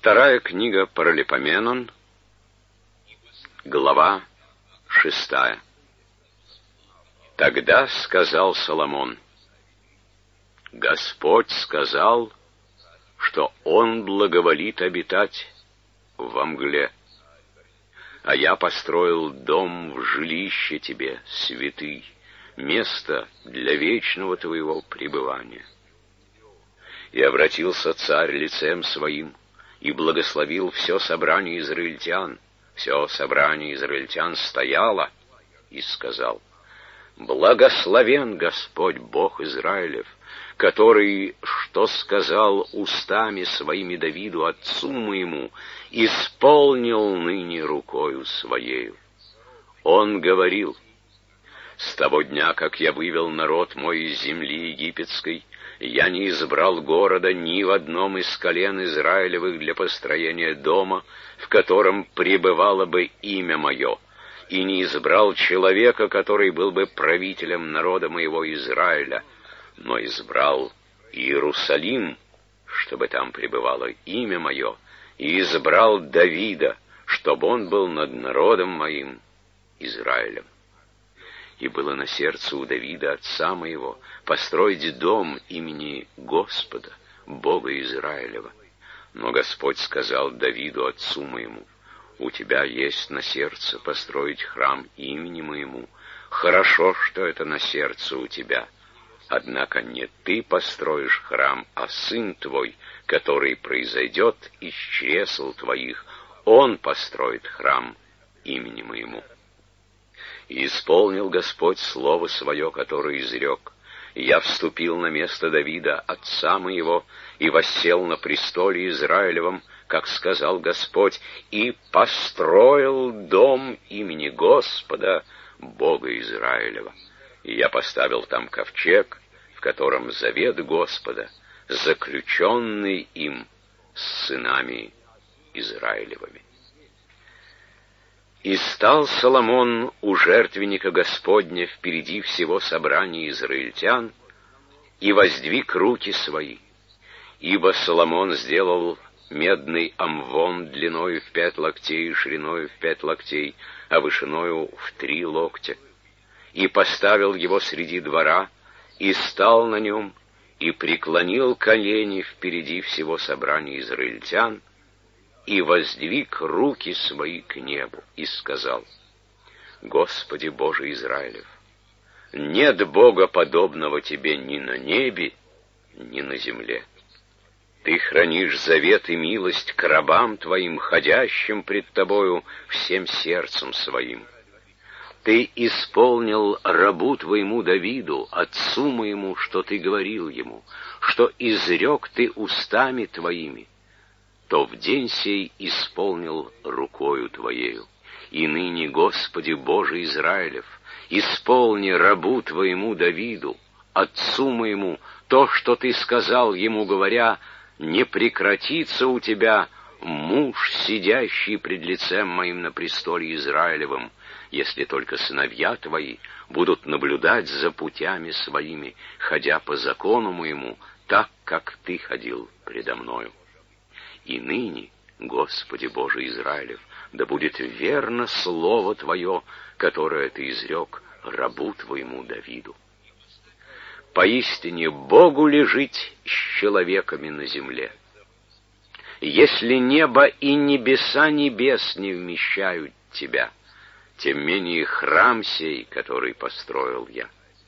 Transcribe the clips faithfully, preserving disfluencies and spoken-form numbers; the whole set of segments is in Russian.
Вторая книга Паралипоменон, глава шестая. Тогда сказал Соломон: Господь сказал, что Он благоволит обитать во мгле, а я построил дом в жилище тебе, святый, место для вечного твоего пребывания. И обратился царь лицем своим, и благословил все собрание израильтян. Все собрание израильтян стояло, и сказал: Благословен Господь Бог Израилев, который, что сказал устами своими Давиду, отцу моему, исполнил ныне рукою своею. Он говорил: с того дня, как я вывел народ мой из земли египетской, я не избрал города ни в одном из колен Израилевых для построения дома, в котором пребывало бы имя мое, и не избрал человека, который был бы правителем народа моего Израиля, но избрал Иерусалим, чтобы там пребывало имя мое, и избрал Давида, чтобы он был над народом моим Израилем. И было на сердце у Давида, отца моего, построить дом имени Господа, Бога Израилева. Но Господь сказал Давиду, отцу моему: у тебя есть на сердце построить храм имени моему. Хорошо, что это на сердце у тебя. Однако не ты построишь храм, а сын твой, который произойдет из чресл твоих, он построит храм имени моему. И исполнил Господь слово свое, которое изрек. И я вступил на место Давида, отца моего, и воссел на престоле Израилевом, как сказал Господь, и построил дом имени Господа, Бога Израилева. И я поставил там ковчег, в котором завет Господа, заключенный им с сынами Израилевыми. И стал Соломон у жертвенника Господня впереди всего собрания израильтян, и воздвиг руки свои, ибо Соломон сделал медный амвон длиною в пять локтей и шириною в пять локтей, а вышиною в три локтя, и поставил его среди двора, и стал на нем, и преклонил колени впереди всего собрания израильтян, и воздвиг руки свои к небу, и сказал: Господи Боже Израилев, нет Бога подобного Тебе ни на небе, ни на земле. Ты хранишь завет и милость к рабам Твоим, ходящим пред Тобою всем сердцем своим. Ты исполнил рабу Твоему Давиду, отцу моему, что Ты говорил ему, что изрек Ты устами Твоими, то в день сей исполнил рукою Твоею. И ныне, Господи Боже Израилев, исполни рабу Твоему Давиду, отцу моему, то, что Ты сказал ему, говоря: не прекратится у Тебя муж, сидящий пред лицем моим на престоле Израилевым, если только сыновья Твои будут наблюдать за путями своими, ходя по закону моему, так, как Ты ходил предо мною. И ныне, Господи Боже Израилев, да будет верно слово Твое, которое Ты изрек рабу Твоему Давиду. Поистине Богу ли жить с человеками на земле? Если небо и небеса небес не вмещают Тебя, тем менее храм сей, который построил я.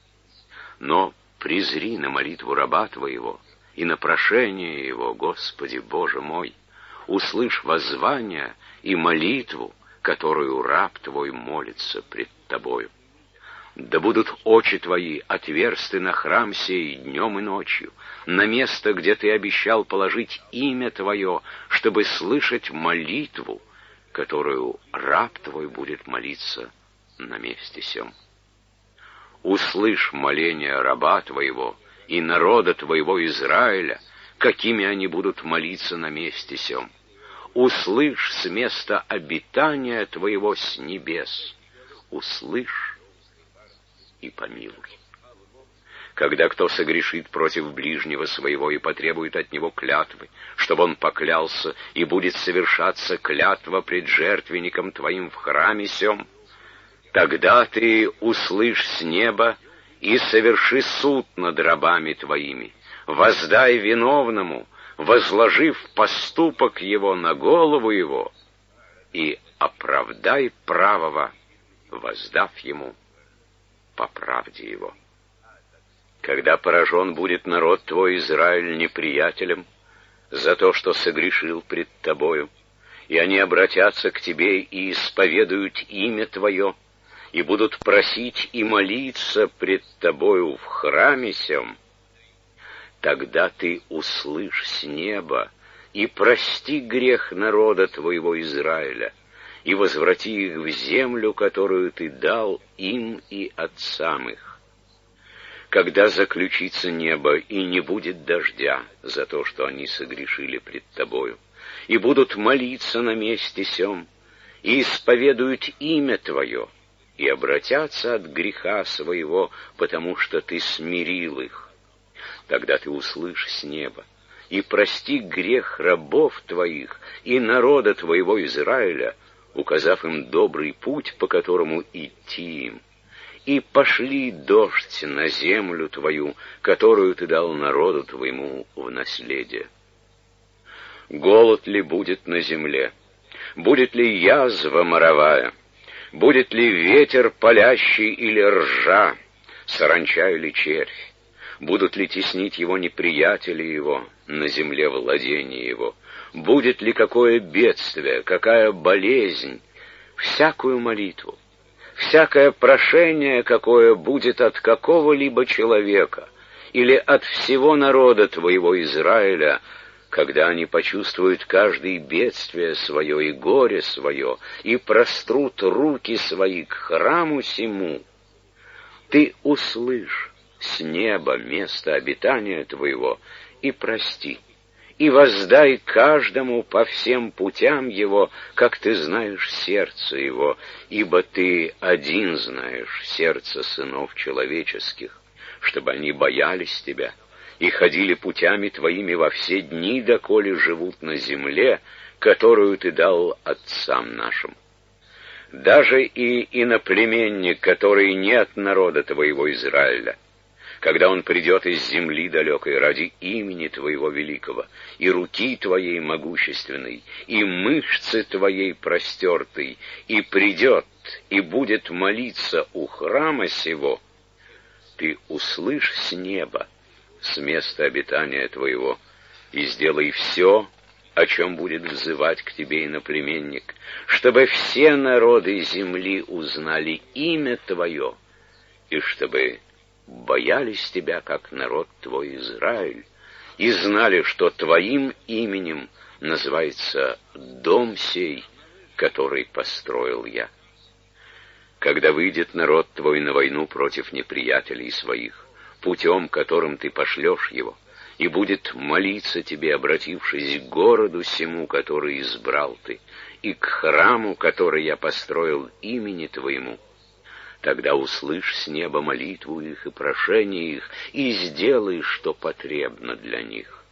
Но презри на молитву раба Твоего и на прошение его, Господи Боже мой, услышь воззвание и молитву, которую раб Твой молится пред Тобою. Да будут очи Твои отверсты на храм сей днем и ночью, на место, где Ты обещал положить имя Твое, чтобы слышать молитву, которую раб Твой будет молиться на месте сем. Услышь моление раба Твоего и народа Твоего Израиля, какими они будут молиться на месте сем. Услышь с места обитания Твоего с небес, услышь и помилуй. Когда кто согрешит против ближнего своего и потребует от него клятвы, чтобы он поклялся, и будет совершаться клятва пред жертвенником твоим в храме сем, тогда ты услышь с неба и соверши суд над рабами твоими, воздай виновному, возложив поступок его на голову его, и оправдай правого, воздав ему по правде его. Когда поражен будет народ твой Израиль неприятелем за то, что согрешил пред тобою, и они обратятся к тебе и исповедуют имя твое, и будут просить и молиться пред тобою в храме сем, тогда ты услышь с неба и прости грех народа твоего Израиля, и возврати их в землю, которую ты дал им и отцам их. Когда заключится небо, и не будет дождя за то, что они согрешили пред тобою, и будут молиться на месте сем, и исповедуют имя твое, и обратятся от греха своего, потому что ты смирил их, тогда ты услышь с неба и прости грех рабов твоих и народа твоего Израиля, указав им добрый путь, по которому идти им, и пошли дождь на землю твою, которую ты дал народу твоему в наследие. Голод ли будет на земле? Будет ли язва моровая? Будет ли ветер палящий или ржа, саранча или червь? Будут ли теснить его неприятели его на земле владения его? Будет ли какое бедствие, какая болезнь? Всякую молитву, всякое прошение, какое будет от какого-либо человека или от всего народа твоего Израиля, когда они почувствуют каждое бедствие свое и горе свое, и прострут руки свои к храму сему, ты услышь с неба место обитания твоего и прости, и воздай каждому по всем путям его, как ты знаешь сердце его, ибо ты один знаешь сердце сынов человеческих, чтобы они боялись тебя и ходили путями твоими во все дни, доколе живут на земле, которую ты дал отцам нашим. Даже и иноплеменник, который не от народа твоего Израиля, когда он придет из земли далекой ради имени твоего великого, и руки твоей могущественной, и мышцы твоей простертой, и придет, и будет молиться у храма сего, ты услышь с неба, с места обитания твоего, и сделай все, о чем будет взывать к тебе иноплеменник, чтобы все народы земли узнали имя твое, и чтобы боялись тебя, как народ твой Израиль, и знали, что твоим именем называется дом сей, который построил я. Когда выйдет народ твой на войну против неприятелей своих, путем, которым ты пошлешь его, и будет молиться тебе, обратившись к городу сему, который избрал ты, и к храму, который я построил имени твоему, тогда услышь с неба молитву их и прошение их, и сделай, что потребно для них.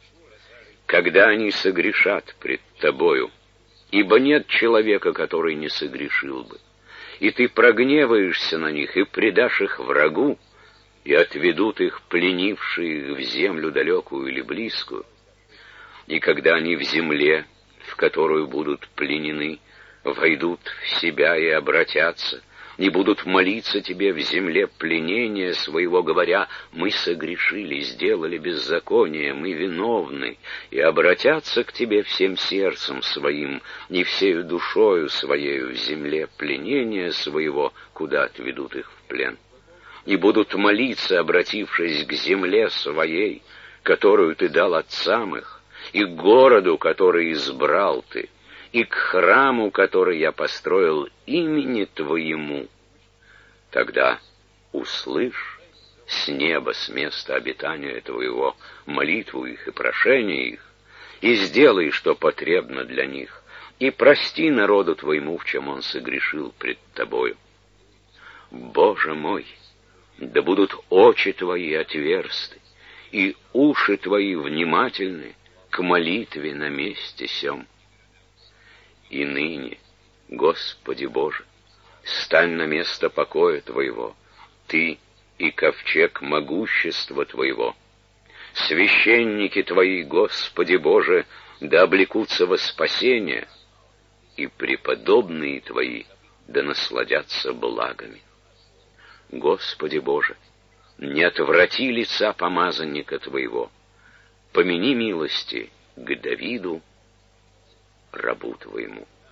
Когда они согрешат пред тобою, ибо нет человека, который не согрешил бы, и ты прогневаешься на них и предашь их врагу, и отведут их, пленившие их, в землю далекую или близкую, и когда они в земле, в которую будут пленены, войдут в себя и обратятся, и будут молиться тебе в земле пленения своего, говоря: мы согрешили, сделали беззаконие, мы виновны, и обратятся к тебе всем сердцем своим, и всею душою своею в земле пленения своего, куда отведут их в плен, и будут молиться, обратившись к земле своей, которую ты дал отцам их, и к городу, который избрал ты, и к храму, который я построил имени твоему, тогда услышь с неба, с места обитания твоего, молитву их и прошение их, и сделай, что потребно для них, и прости народу твоему, в чем он согрешил пред тобою. Боже мой, Да будут очи твои отверсты, и уши твои внимательны к молитве на месте сем. И ныне, Господи Боже, стань на место покоя Твоего, Ты и ковчег могущества Твоего. Священники Твои, Господи Боже, да облекутся во спасение, и преподобные Твои да насладятся благами. Господи Боже, не отврати лица помазанника Твоего, помяни милости к Давиду, рабу Твоему.